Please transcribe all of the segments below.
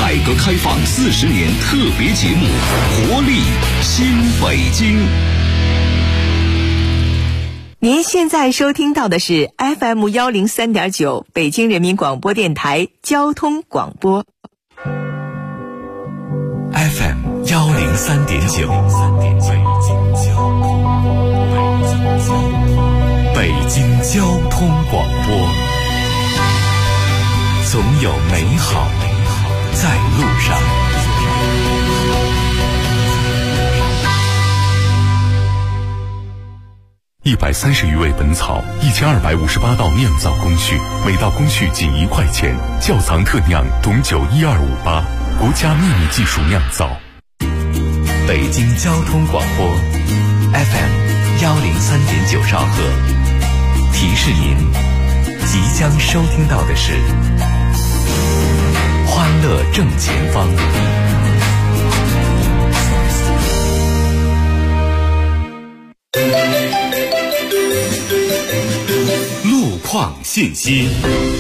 改革开放40年特别节目《活力新北京》。 您现在收听到的是 FM103.9 北京人民广播电台交通广播。 FM103.9 北京交通广播，总有美好在路上。130余味本草，1258道酿造工序，每道工序仅1块钱。窖藏特酿董酒12588，国家秘密技术酿造。北京交通广播 FM103.9兆赫，提示您即将收听到的是欢乐正前方。路况信息，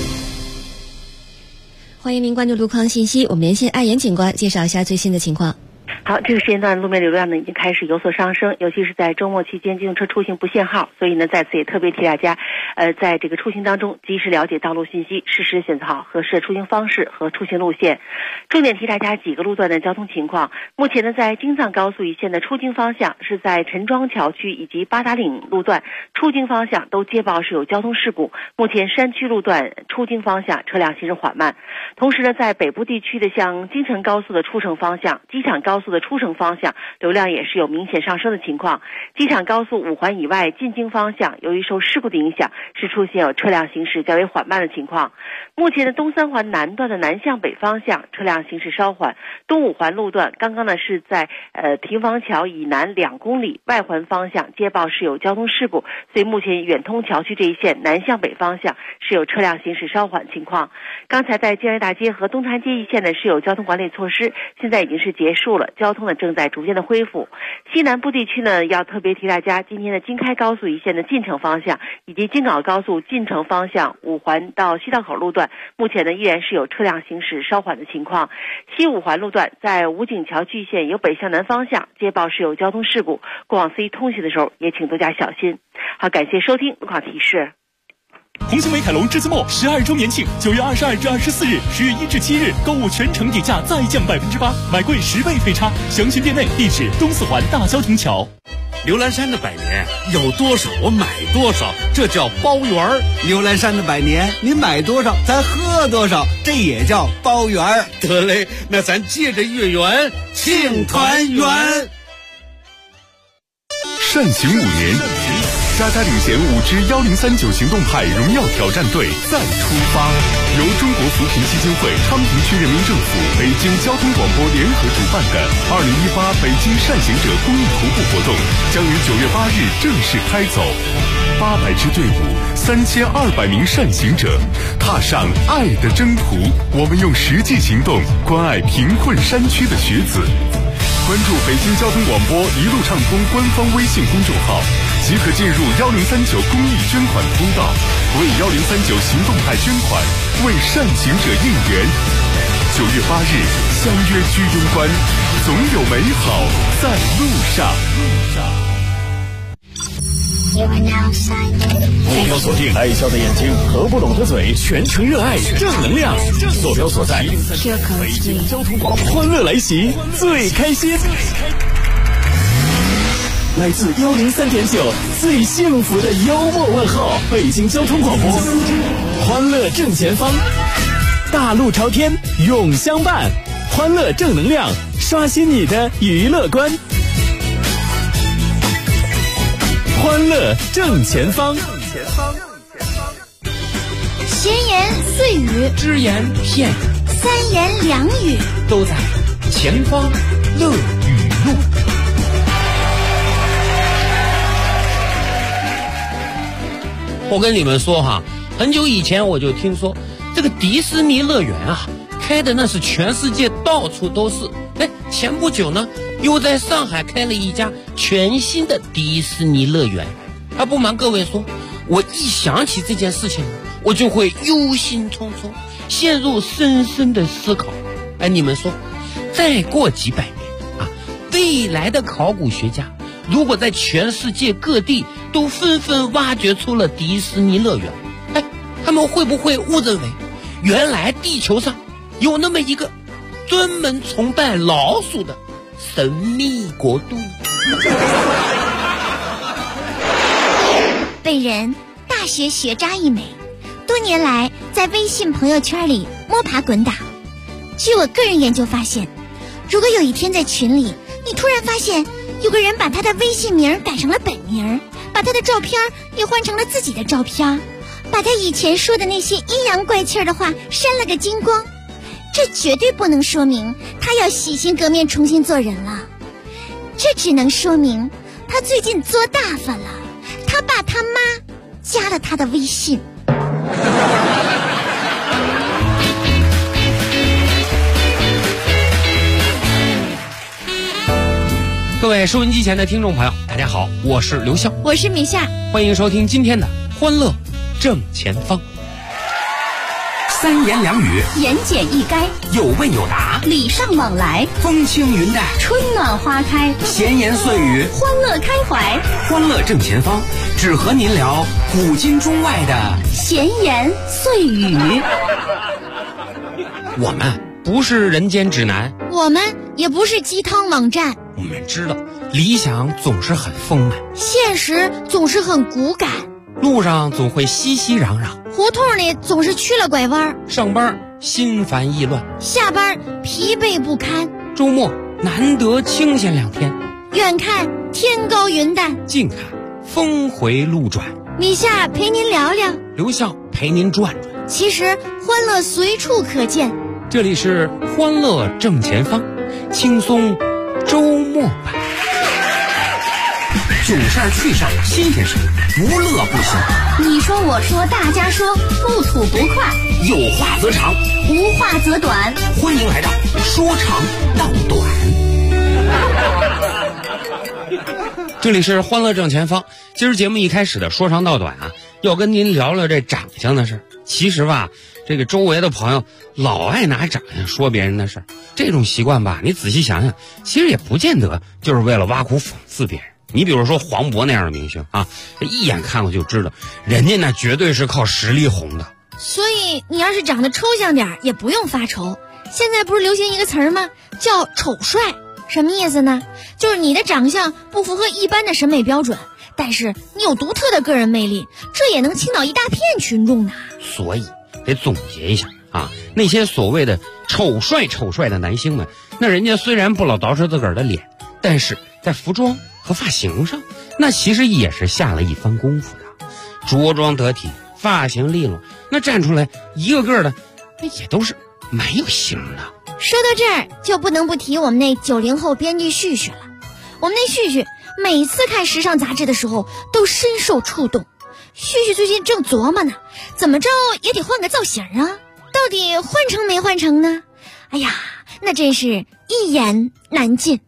欢迎您关注路况信息，我们连线爱言警官介绍一下最新的情况。 好，这个时间段路面流量呢已经开始有所上升，尤其是在周末期间，机动车出行不限号，所以呢在此也特别提大家，在这个出行当中及时了解道路信息，适时选择好合适的出行方式和出行路线。重点提大家几个路段的交通情况。目前呢，在京藏高速一线的出京方向是在陈庄桥区以及八达岭路段出京方向都接报是有交通事故，目前山区路段出京方向车辆行驶缓慢。同时呢，在北部地区的像京承高速的出城方向、机场高速的出城方向流量也是有明显上升的情况。机场高速5环以外进京方向由于受事故的影响，是出现有车辆行驶较为缓慢的情况。目前的东3环南段的南向北方向车辆行驶稍缓，东5环路段刚刚呢是在平房桥以南2公里外环方向接报是有交通事故，所以目前远通桥区这一线南向北方向是有车辆行驶稍缓情况。刚才在建瑞大街和东坛街一线呢是有交通管理措施，现在已经是结束了，交通呢正在逐渐的恢复。西南部地区呢要特别提大家，今天的京开高速一线的进城方向以及京港高速进城方向5环到西道口路段，目前呢依然是有车辆行驶稍缓的情况。西5环路段在武警桥区线由北向南方向接报是有交通事故，过往C通行的时候也请多加小心。好，感谢收听路况提示。 红星美凯龙至今末12周年庆，9月22至24日，10月1至7日，购物全程底价再降8%，买贵10倍费差。详询店内，地址东4环大交亭桥。 刘兰山的百年有多少我买多少，这叫包圆儿。 刘兰山的百年你买多少咱喝多少，这也叫包圆儿。 得嘞，那咱借着月圆庆团圆。 善行5年，嘉嘉领衔5支1039行动派荣耀挑战队再出发。由中国扶贫基金会、昌平区人民政府、北京交通广播联合主办的2018北京善行者公益徒步活动将于9月8日正式开走。800支队伍，3200名善行者，踏上爱的征途。我们用实际行动关爱贫困山区的学子。关注北京交通广播一路畅通官方微信公众号，即可进入1039公益捐款通道，为1039行动派捐款，为善行者应援。9月8日相约居庸关，总有美好在路上。 目标锁定爱笑的眼睛和不拢的嘴，全程热爱正能量。坐标所在北京交通广播，欢乐来袭，最开心。来自103.9最幸福的幽默问候，北京交通广播，欢乐正前方，大路朝天永相伴，欢乐正能量，刷新你的娱乐观。欢乐正前方， 闲言碎语， 只言片语， 三言两语， 都在前方乐语录。我跟你们说哈，很久以前我就听说这个迪士尼乐园啊，开的那是全世界到处都是。前不久呢，又在上海开了一家全新的迪士尼乐园。不瞒各位说，我一想起这件事情，我就会忧心忡忡，陷入深深的思考。 哎，你们说，再过几百年啊，未来的考古学家如果在全世界各地都纷纷挖掘出了迪士尼乐园，哎，他们会不会误认为原来地球上有那么一个专门崇拜老鼠的神秘国度？ 本人大学学渣一枚，多年来在微信朋友圈里摸爬滚打。据我个人研究发现，如果有一天在群里，你突然发现有个人把他的微信名改成了本名，把他的照片也换成了自己的照片，把他以前说的那些阴阳怪气的话删了个精光，这绝对不能说明他要洗心革面重新做人了，这只能说明他最近作大发了，他爸他妈加了他的微信。 各位收音机前的听众朋友，大家好，我是刘笑， 我是米夏， 欢迎收听今天的欢乐正前方。 三言两语， 言简意赅， 有问有答， 礼尚往来， 风轻云淡， 春暖花开， 闲言碎语， 欢乐开怀。 欢乐正前方，只和您聊古今中外的闲言碎语。 我们不是人间指南， 我们也不是鸡汤网站， 我们知道理想总是很丰满， 现实总是很骨感， 路上总会熙熙攘攘， 胡同里总是曲了拐弯， 上班心烦意乱， 下班疲惫不堪， 周末难得清闲2天， 远看天高云淡， 近看峰回路转。 米夏陪您聊聊， 刘笑陪您转转。 其实欢乐随处可见， 这里是欢乐正前方，轻松周末版。 囧事儿趣事儿新鲜事儿，无乐不行。 你说我说大家说，不吐不快， 有话则长， 无话则短。 欢迎来到说长道短。 这里是欢乐正前方。今儿节目一开始的说长道短啊，要跟您聊聊这长相的事。其实吧，这个周围的朋友老爱拿长相说别人的事，这种习惯吧，你仔细想想，其实也不见得就是为了挖苦讽刺别人。你比如说黄渤那样的明星啊，一眼看过就知道，人家那绝对是靠实力红的。 所以你要是长得抽象点，也不用发愁。现在不是流行一个词儿吗？叫丑帅。什么意思呢？就是你的长相不符合一般的审美标准，但是你有独特的个人魅力，这也能倾倒一大片群众呢。 所以得总结一下啊，那些所谓的丑帅的男星们，那人家虽然不老捯饬自个儿的脸，但是在服装和发型上，那其实也是下了一番功夫的。着装得体，发型利落，那站出来一个个的，那也都是蛮有型的。 说到这儿，就不能不提我们那90后编剧旭旭了。我们那旭旭每次看时尚杂志的时候都深受触动。旭旭最近正琢磨呢，怎么着也得换个造型啊，到底换成没换成呢？哎呀，那真是一言难尽。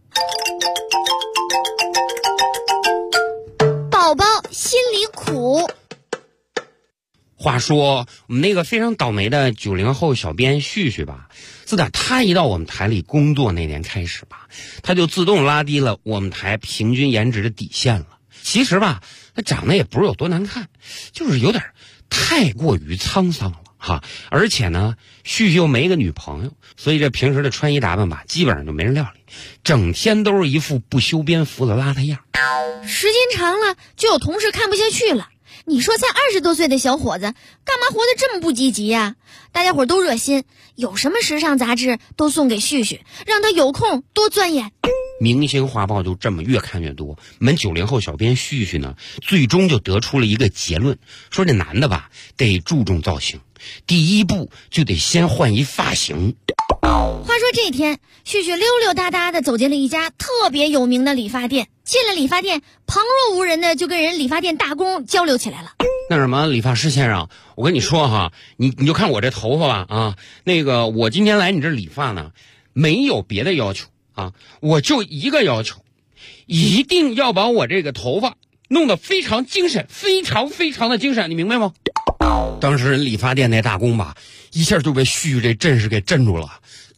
宝宝心里苦。 话说我们那个非常倒霉的90后小编旭旭吧，自打他一到我们台里工作那年开始吧，他就自动拉低了我们台平均颜值的底线了。其实吧，他长得也不是有多难看，就是有点太过于沧桑了哈。而且呢，旭旭又没个女朋友，所以这平时的穿衣打扮吧，基本上就没人料理，整天都是一副不修边幅的邋遢样。 时间长了，就有同事看不下去了。你说才20多岁的小伙子，干嘛活得这么不积极呀？大家伙都热心，有什么时尚杂志都送给旭旭，让他有空多钻研。 明星画报就这么越看越多，我们90后小编旭旭呢，最终就得出了一个结论，说这男的吧，得注重造型，第一步就得先换一发型。 话说这天，旭旭溜溜达达的走进了一家特别有名的理发店。进了理发店，旁若无人的就跟人理发店大工交流起来了。 那什么，理发师先生，我跟你说哈，你就看我这头发吧啊，那个我今天来你这理发呢，没有别的要求啊，我就一个要求，一定要把我这个头发弄得非常精神，非常的精神，你明白吗？当时人理发店那大工吧，一下就被旭旭这阵势给镇住了，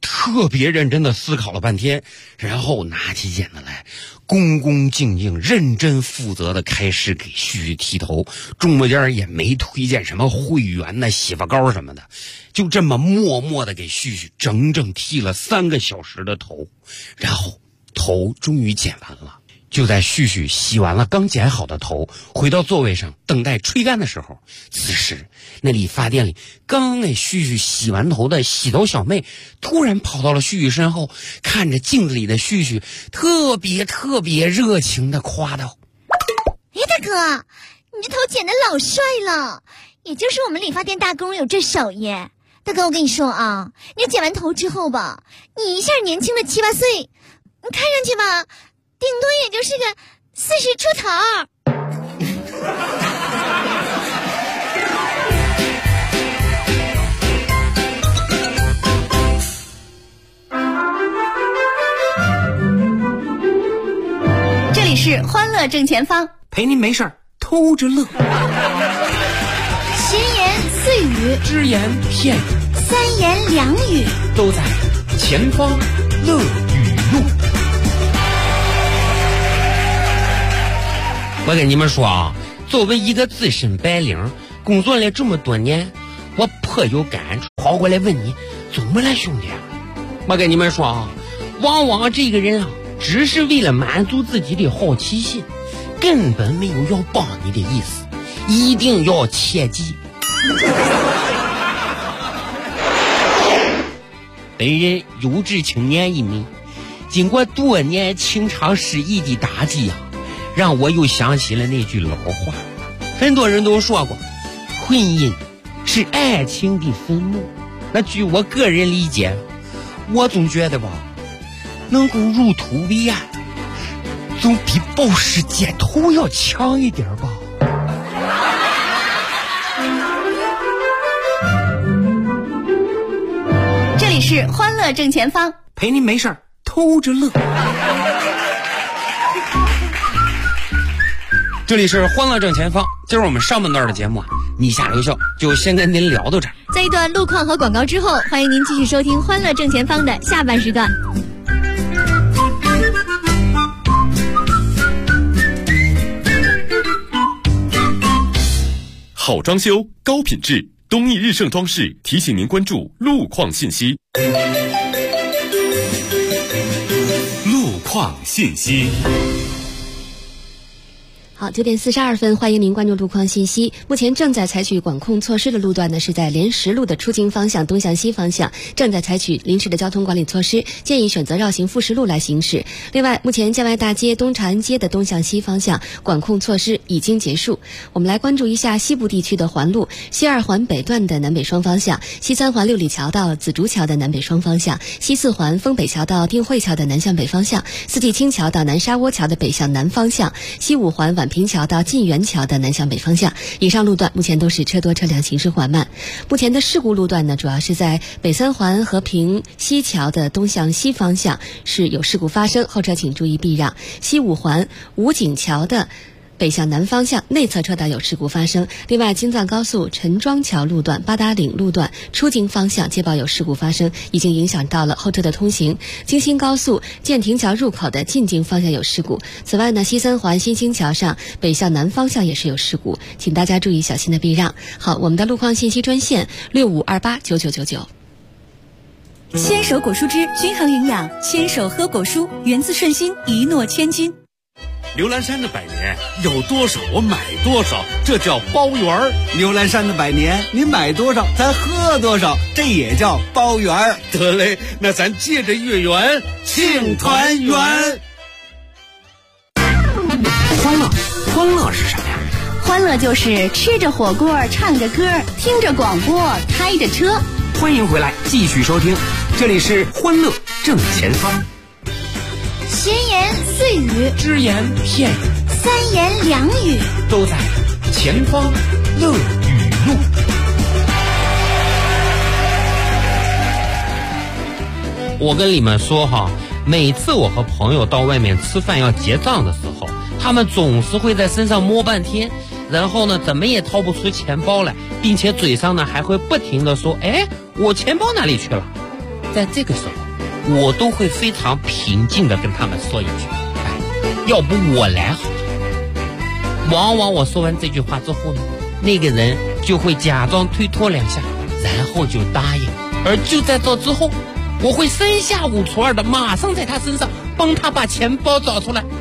特别认真的思考了半天，然后拿起剪子来，恭恭敬敬、认真负责的开始给旭旭剃头，中间也没推荐什么会员呐、洗发膏什么的，就这么默默的给旭旭整整剃了3个小时的头，然后头终于剪完了。就在旭旭洗完了刚剪好的头，回到座位上等待吹干的时候，此时那理发店里刚给旭旭洗完头的洗头小妹突然跑到了旭旭身后，看着镜子里的旭旭，特别热情的夸道： 哎，大哥，你这头剪得老帅了，也就是我们理发店大工有这手耶。大哥，我跟你说啊，你剪完头之后吧，你一下年轻了7、8岁，你看上去吧，顶多也就是个40出头。 这里是欢乐正前方， 陪您没事儿偷着乐。 闲言碎语， 只言片语， 三言两语， 都在前方乐语录。我跟你们说啊，作为一个资深白领，工作了这么多年，我颇有感触。跑过来问你怎么了，兄弟？我跟你们说啊，往往这个人啊，只是为了满足自己的好奇心，根本没有要帮你的意思，一定要切记。本人有志青年一名，经过多年情场失意的打击啊，让我又想起了那句老话，很多人都说过，婚姻是爱情的坟墓。那据我个人理解，我总觉得吧，能够入土为安，总比暴尸街头要强一点吧。 这里是欢乐正前方， 陪您没事儿偷着乐。 这里是欢乐正前方，今儿我们上半段的节目啊，你下留笑就先跟您聊到这儿。 在一段路况和广告之后，欢迎您继续收听欢乐正前方的下半时段。 好装修，高品质，东义日盛装饰提醒您关注路况信息。路况信息。 好，9点42分，欢迎您关注路况信息。目前正在采取管控措施的路段呢，是在莲石路的出京方向东向西方向，正在采取临时的交通管理措施，建议选择绕行富士路来行驶。另外，目前建外大街、东长安街的东向西方向管控措施已经结束。我们来关注一下西部地区的环路：西2环北段的南北双方向，西3环六里桥到紫竹桥的南北双方向，西4环丰北桥到定慧桥的南向北方向，四季青桥到南沙窝桥的北向南方向，西5环宛平桥到晋源桥的南向北方向。以上路段目前都是车多车辆行驶缓慢。目前的事故路段呢，主要是在北3环和平西桥的东向西方向是有事故发生，后车请注意避让。西5环武警桥的北向南方向内侧车道有事故发生。另外，京藏高速陈庄桥路段、八达岭路段出京方向接报有事故发生，已经影响到了后车的通行。京新高速建亭桥入口的进京方向有事故。此外呢，西3环新兴桥上北向南方向也是有事故，请大家注意小心的避让。好，我们的路况信息专线65289999。 牵手果蔬汁均衡营养，牵手喝果蔬，源自顺心，一诺千金。 刘兰山的百年有多少我买多少，这叫包圆儿。 刘兰山的百年，你买多少咱喝多少，这也叫包圆儿。 得嘞，那咱借着月圆庆团圆。 欢乐是什么呀？ 欢乐就是吃着火锅，唱着歌，听着广播，开着车。 欢迎回来，继续收听，这里是欢乐正前方。 闲言碎语， 只言片语， 三言两语， 都在前方乐语录。我跟你们说哈，每次我和朋友到外面吃饭要结账的时候，他们总是会在身上摸半天，然后呢怎么也掏不出钱包来，并且嘴上呢还会不停的说，哎，我钱包哪里去了？ 在这个时候，我都会非常平静地跟他们说一句：“要不我来好了。”往往我说完这句话之后呢，那个人就会假装推脱两下，然后就答应。而就在这之后，我会三下五除二的马上在他身上帮他把钱包找出来。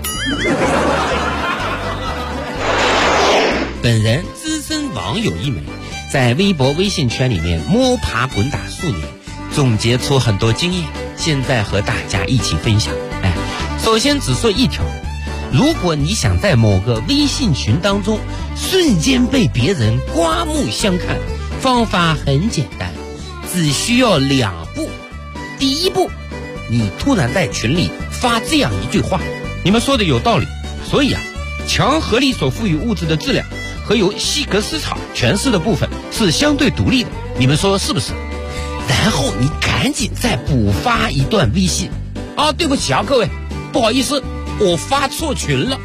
本人资深网友一枚，在微博微信圈里面摸爬滚打数年，总结出很多经验，现在和大家一起分享。首先只说一条，如果你想在某个微信群当中瞬间被别人刮目相看，方法很简单，只需要2步。第一步，你突然在群里发这样一句话：你们说的有道理，所以强合力所赋予物质的质量和由希格斯场诠释的部分是相对独立的，你们说是不是？然后你赶紧再补发一段微信：对不起各位，不好意思，我发错群了。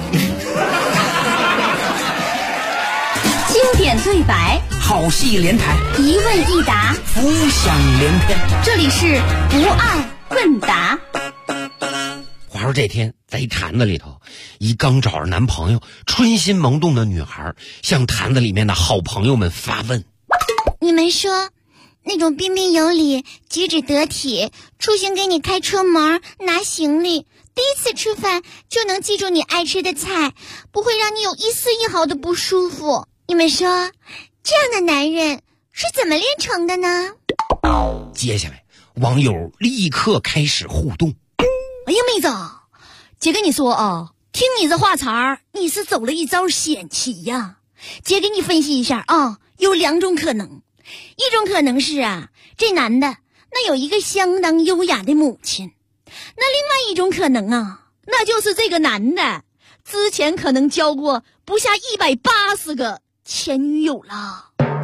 经典对白， 好戏连台， 一问一答， 浮想联翩。 这里是不二问答。 话说这天在一坛子里头，一刚找着男朋友春心萌动的女孩向坛子里面的好朋友们发问： 你们说那种彬彬有礼、举止得体、出行给你开车门、拿行李，第一次吃饭就能记住你爱吃的菜，不会让你有一丝一毫的不舒服，你们说这样的男人是怎么练成的呢？ 接下来网友立刻开始互动。 哎呀妹子，姐跟你说听你这话茬儿，你是走了一招险棋呀。姐给你分析一下有2种可能。一种可能是这男的那有一个相当优雅的母亲，那另外一种可能那就是这个男的之前可能交过不下180个前女友了。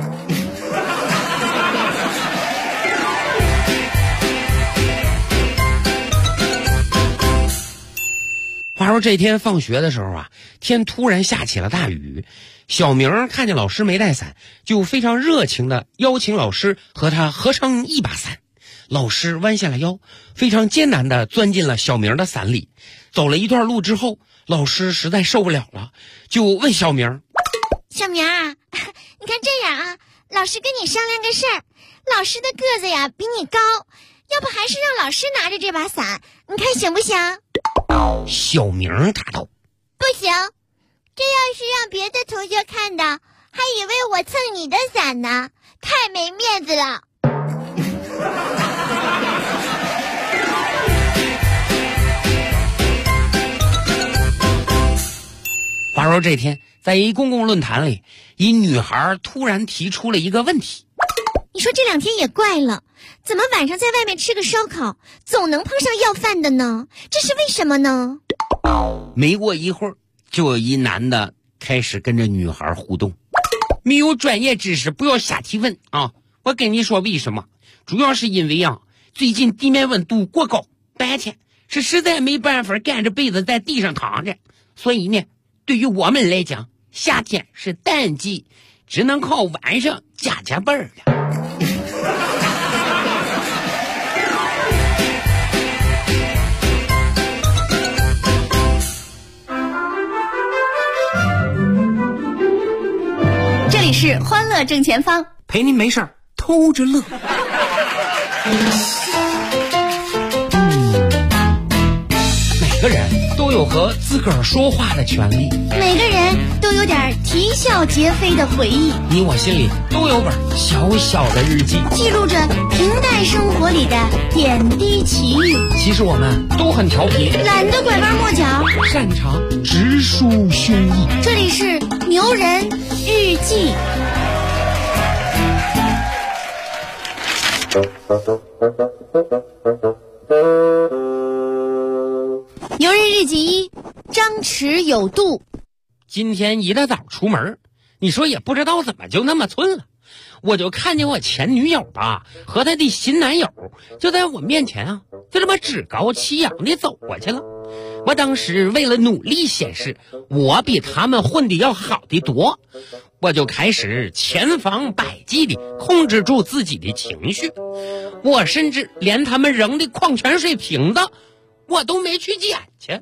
话说这天放学的时候天突然下起了大雨，小明看见老师没带伞，就非常热情地邀请老师和他合撑一把伞。老师弯下了腰，非常艰难地钻进了小明的伞里。走了一段路之后，老师实在受不了了，就问小明： 小明你看这样老师跟你商量个事儿，老师的个子比你高，要不还是让老师拿着这把伞，你看行不行？ 小明答道： 不行，这要是让别的同学看到，还以为我蹭你的伞呢，太没面子了。 话说这天在一公共论坛里，一女孩突然提出了一个问题： 你说这2天也怪了，怎么晚上在外面吃个烧烤总能碰上要饭的呢？这是为什么呢？ 没过一会儿，就有一男的开始跟着女孩互动：没有专业知识不要瞎提问我跟你说为什么，主要是因为最近地面温度过高，白天是实在没办法盖着被子在地上躺着，所以呢对于我们来讲，夏天是淡季，只能靠晚上加班了。 这里是欢乐正前方， 陪您没事儿偷着乐。 每个人都有和自个儿说话的权利， 每个人都有点啼笑皆非的回忆， 你我心里都有本小小的日记， 记录着平淡生活里的点滴奇遇。 其实我们都很调皮， 懒得拐弯抹角， 擅长直抒胸臆。 这里是牛人日记。牛人日记1，张弛有度。 今天一大早出门，你说也不知道怎么就那么寸了，我就看见我前女友和她的新男友就在我面前就这么趾高气扬的走过去了。我当时为了努力显示我比他们混的要好的多， 我就开始千方百计地控制住自己的情绪，我甚至连他们扔的矿泉水瓶子我都没去捡去。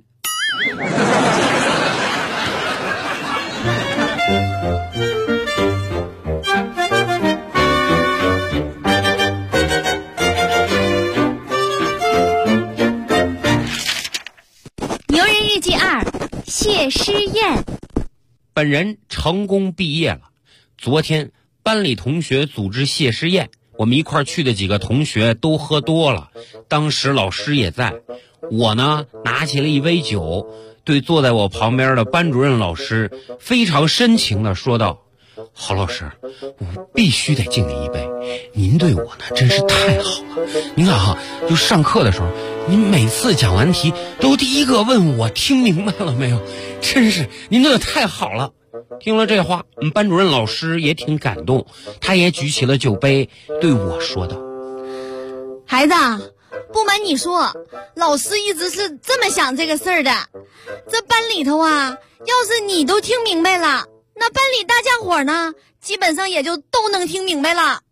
牛人日记2，谢师宴。 本人成功毕业了。昨天班里同学组织谢师宴，我们一块儿去的几个同学都喝多了，当时老师也在。我呢拿起了一杯酒，对坐在我旁边的班主任老师非常深情地说道：郝老师，我必须得敬您一杯，您对我呢真是太好了。您看哈，就上课的时候，您每次讲完题都第一个问我听明白了没有，真是您对我太好了。听了这话，我们班主任老师也挺感动，他也举起了酒杯对我说道： 孩子，不瞒你说，老师一直是这么想这个事儿的。这班里头啊，要是你都听明白了，那班里大家伙呢，基本上也就都能听明白了。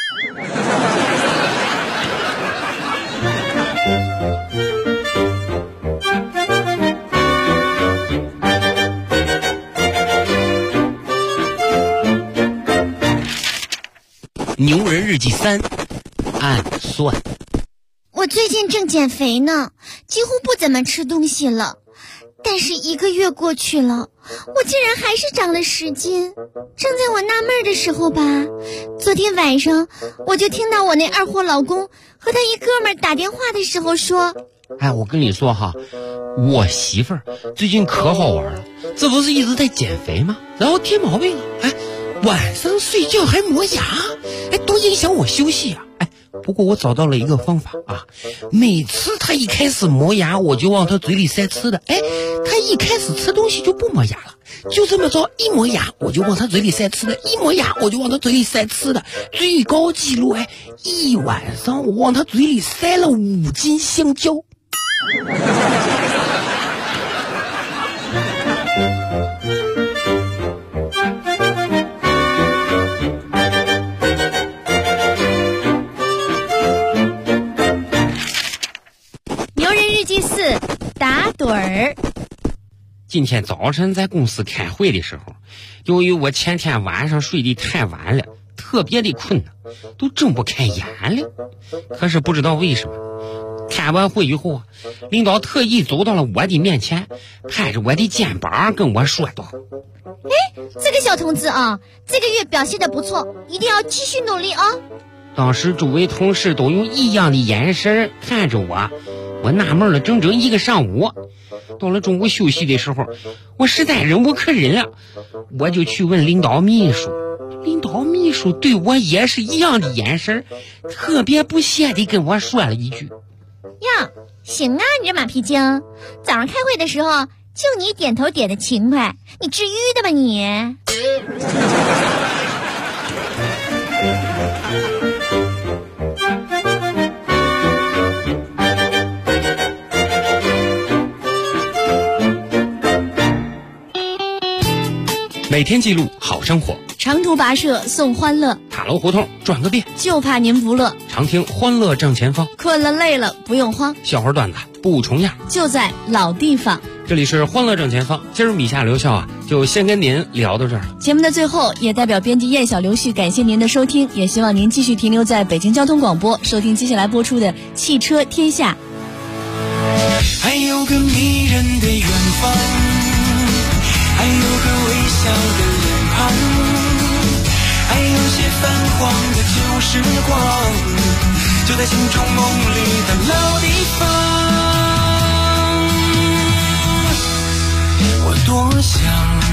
牛人日记3，暗算。 我最近正减肥呢，几乎不怎么吃东西了。但是1个月过去了，我竟然还是长了10斤。正在我纳闷的时候吧，昨天晚上我就听到我那二货老公和他一哥们打电话的时候说： 哎，我跟你说哈，我媳妇儿最近可好玩了，这不是一直在减肥吗？然后添毛病了，哎，晚上睡觉还磨牙，哎，多影响我休息啊！哎，不过我找到了一个方法啊，每次他一开始磨牙，我就往他嘴里塞吃的，哎，他一开始吃东西就不磨牙了，就这么着，一磨牙我就往他嘴里塞吃的，一磨牙我就往他嘴里塞吃的，最高纪录哎，一晚上我往他嘴里塞了5斤香蕉。 牛人日记4，打盹儿。 今天早晨在公司开会的时候，由于我前天晚上睡得太晚了，特别的困呢，都睁不开眼了。可是不知道为什么，开完会以后啊，领导特意走到了我的面前，拍着我的肩膀跟我说道： 哎，这个小同志啊，这个月表现得不错，一定要继续努力啊。 当时诸位同事都用异样的眼神看着我纳闷了整整1个上午。到了中午休息的时候，我实在忍无可忍了，我就去问领导秘书。领导秘书对我也是一样的眼神，特别不屑地跟我说了一句： 呀，行啊，你这马屁精，早上开会的时候就你点头点的勤快，你至于的吧你？ 每天记录好生活， 长途跋涉送欢乐， 塔楼胡同转个遍， 就怕您不乐。 常听欢乐正前方， 困了累了不用慌， 笑话段子不重样， 就在老地方。 这里是欢乐正前方，今儿米夏刘笑啊，就先跟您聊到这儿。 节目的最后，也代表编辑燕小刘旭感谢您的收听，也希望您继续停留在北京交通广播，收听接下来播出的《汽车天下》。 还有个迷人的远方，还有个微笑的脸庞，还有些泛黄的旧时光，就在心中梦里的老地方。我多想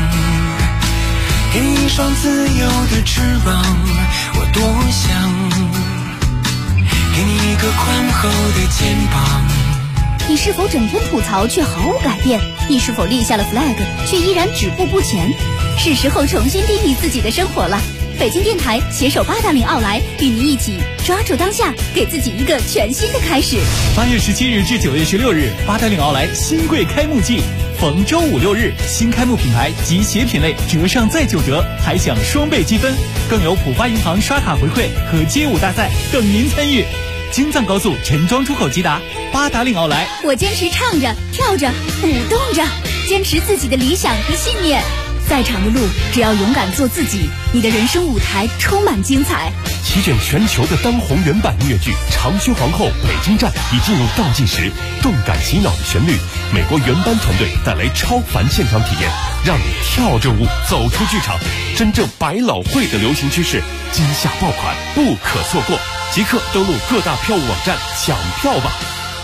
给你一双自由的翅膀，我多想给你一个宽厚的肩膀。 你是否整天吐槽却毫无改变？你是否立下了 flag 却依然止步不前？是时候重新定义自己的生活了。北京电台携手880奥莱，与您一起抓住当下，给自己一个全新的开始。 8月17日至9月16日，880奥莱新贵开幕季， 逢周5、6日，新开幕品牌及鞋品类折上再9折，还享双倍积分，更有浦发银行刷卡回馈和街舞大赛等您参与。京藏高速陈庄出口吉达，八达岭奥莱。 我坚持唱着、跳着、舞动着，坚持自己的理想和信念。再长的路，只要勇敢做自己，你的人生舞台充满精彩。 席卷全球的当红原版音乐剧《长须皇后》北京站已进入倒计时，动感洗脑的旋律，美国原班团队带来超凡现场体验，让你跳着舞走出剧场。真正百老汇的流行趋势，今夏爆款不可错过，即刻登录各大票务网站抢票吧。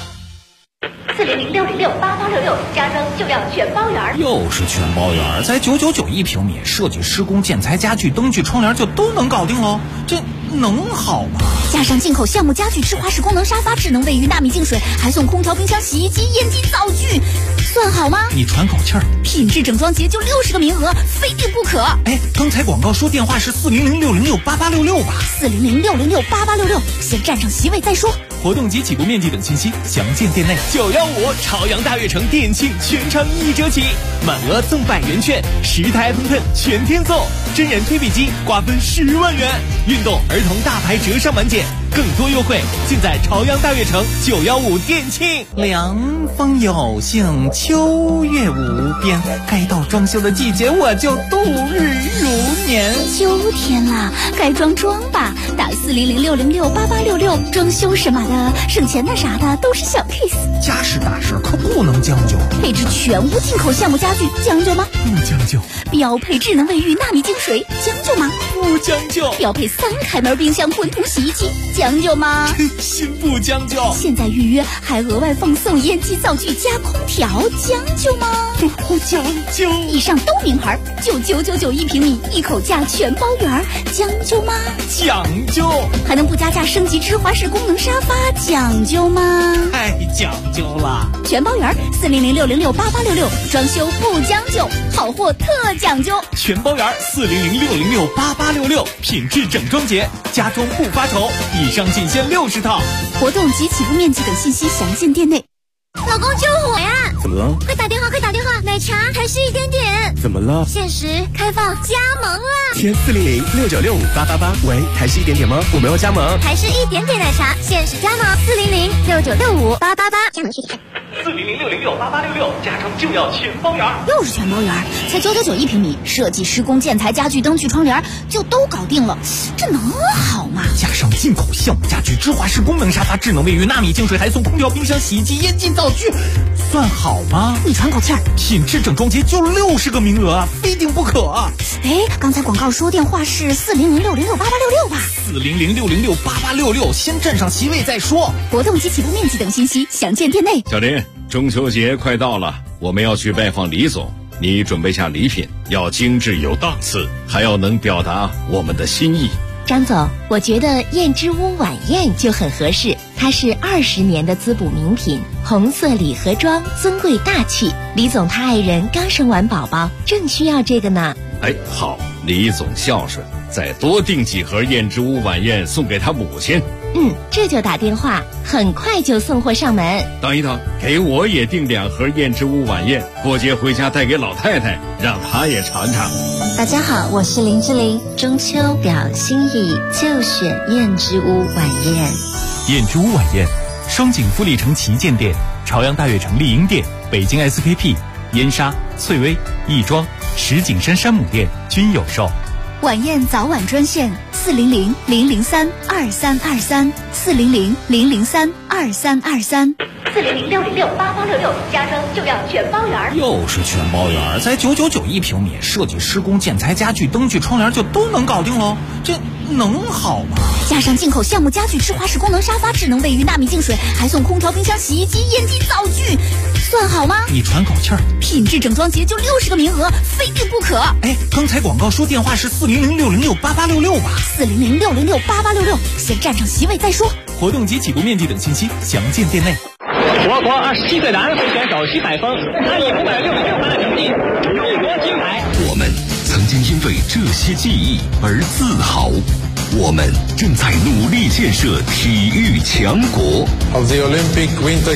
400-606-8866，家装就要全包圆。 又是全包圆，才999一平米，设计、施工、建材、家具、灯具、窗帘就都能搞定喽，这能好吗？ 加上进口橡木家具、智华式功能沙发、智能卫浴、纳米净水，还送空调、冰箱、洗衣机、烟机、灶具，算好吗？ 你喘口气儿， 品质整装节就60个名额，非订不可。 哎，刚才广告说电话是400-606-8866吧 400-606-8866，先占上席位再说。 活动及起步面积等信息详见店内。915朝阳大悦城店庆全场1折起，满额赠100元券，10台iPhone X全天送，真人推背机瓜分10万元，运动儿童大牌折上满减，更多优惠尽在朝阳大悦城915店庆。 凉风有幸，秋月无边，该到装修的季节，我就度日如年。 秋天啦，该装吧，打400-606-8866，装修什么的，省钱的啥的都是小 case。 家事大事可不能将就， 配置全屋进口橡木家具，将就吗？ 不将就。 标配智能卫浴、纳米净水，将就吗？ 不将就。 标配3开门冰箱、滚筒洗衣机，将就吗？ 真心不将就。 现在预约还额外奉送烟机、灶具加空调，将就吗？ 不将就。 以上都名牌，9999一平米，一口价全包圆，将就吗？ 讲究。 还能不加价升级芝华士功能沙发，讲究吗？ 太讲究了。 全包圆，400-606-8866，装修不将就，好货特讲究。 全包圆，400-606-8866，品质整装节，家装不发愁。以上仅限60套。 活动及起步面积等信息详见店内。 老公救火呀！ 怎么了？ 快打电话！奶茶还是1点点。 怎么了？ 限时开放加盟了。 填400-696-5888。喂，还是1点点吗？我们要加盟。 还是1点点奶茶，限时加盟400-6965-888。加盟具体 400-606-8866，家装就要全包圆。 又是全包圆，才999一平米，设计、施工、建材、家具、灯具、窗帘就都搞定了，这能好吗？ 加上进口橡木家具、芝华士功能沙发、智能卫浴、纳米净水，还送空调、冰箱、洗衣机、烟机、灶具，算好吗？ 你喘口气儿， 品质整装节就60个名额啊，非订不可。 哎，刚才广告说电话是400-606-8866吧 ？400-606-8866，先占上席位再说。 活动及起步面积等信息详见店内。 小林，中秋节快到了，我们要去拜访李总，你准备下礼品，要精致有档次，还要能表达我们的心意。 张总，我觉得燕之屋晚宴就很合适，它是20年的滋补名品，红色礼盒装，尊贵大气。李总他爱人刚生完宝宝，正需要这个呢。 哎，好，李总孝顺，再多订几盒燕之屋晚宴送给他母亲。 这就打电话，很快就送货上门。 等一等，给我也订2盒燕之屋晚宴，过节回家带给老太太，让她也尝尝。 大家好，我是林志玲，中秋表心意就选燕之屋晚宴。 燕之屋晚宴，双井富力城旗舰店、朝阳大悦城丽婴店、北京 SKP、燕莎、翠微、亦庄、石景山山姆店均有售。 晚宴早晚专线400-003-2323 400-003-2323。 400-606-8866，家装就要全包圆。 又是全包圆，才999一平米，设计、施工、建材、家具、灯具、窗帘就都能搞定喽，这能好吗？ 加上进口橡木家具、芝华士功能沙发、智能卫浴、纳米净水，还送空调、冰箱、洗衣机、烟机、灶具，算好吗？ 你喘口气儿， 品质整装节就60个名额，非订不可。 哎，刚才广告说电话是400-606-8866吧 400-606-8866，先占上席位再说。 活动及起步面积等信息详见店内。 我国27岁男飞选手徐海峰，他以566分的成绩入国金牌。 我们曾经因为这些记忆而自豪，我们正在努力建设体育强国。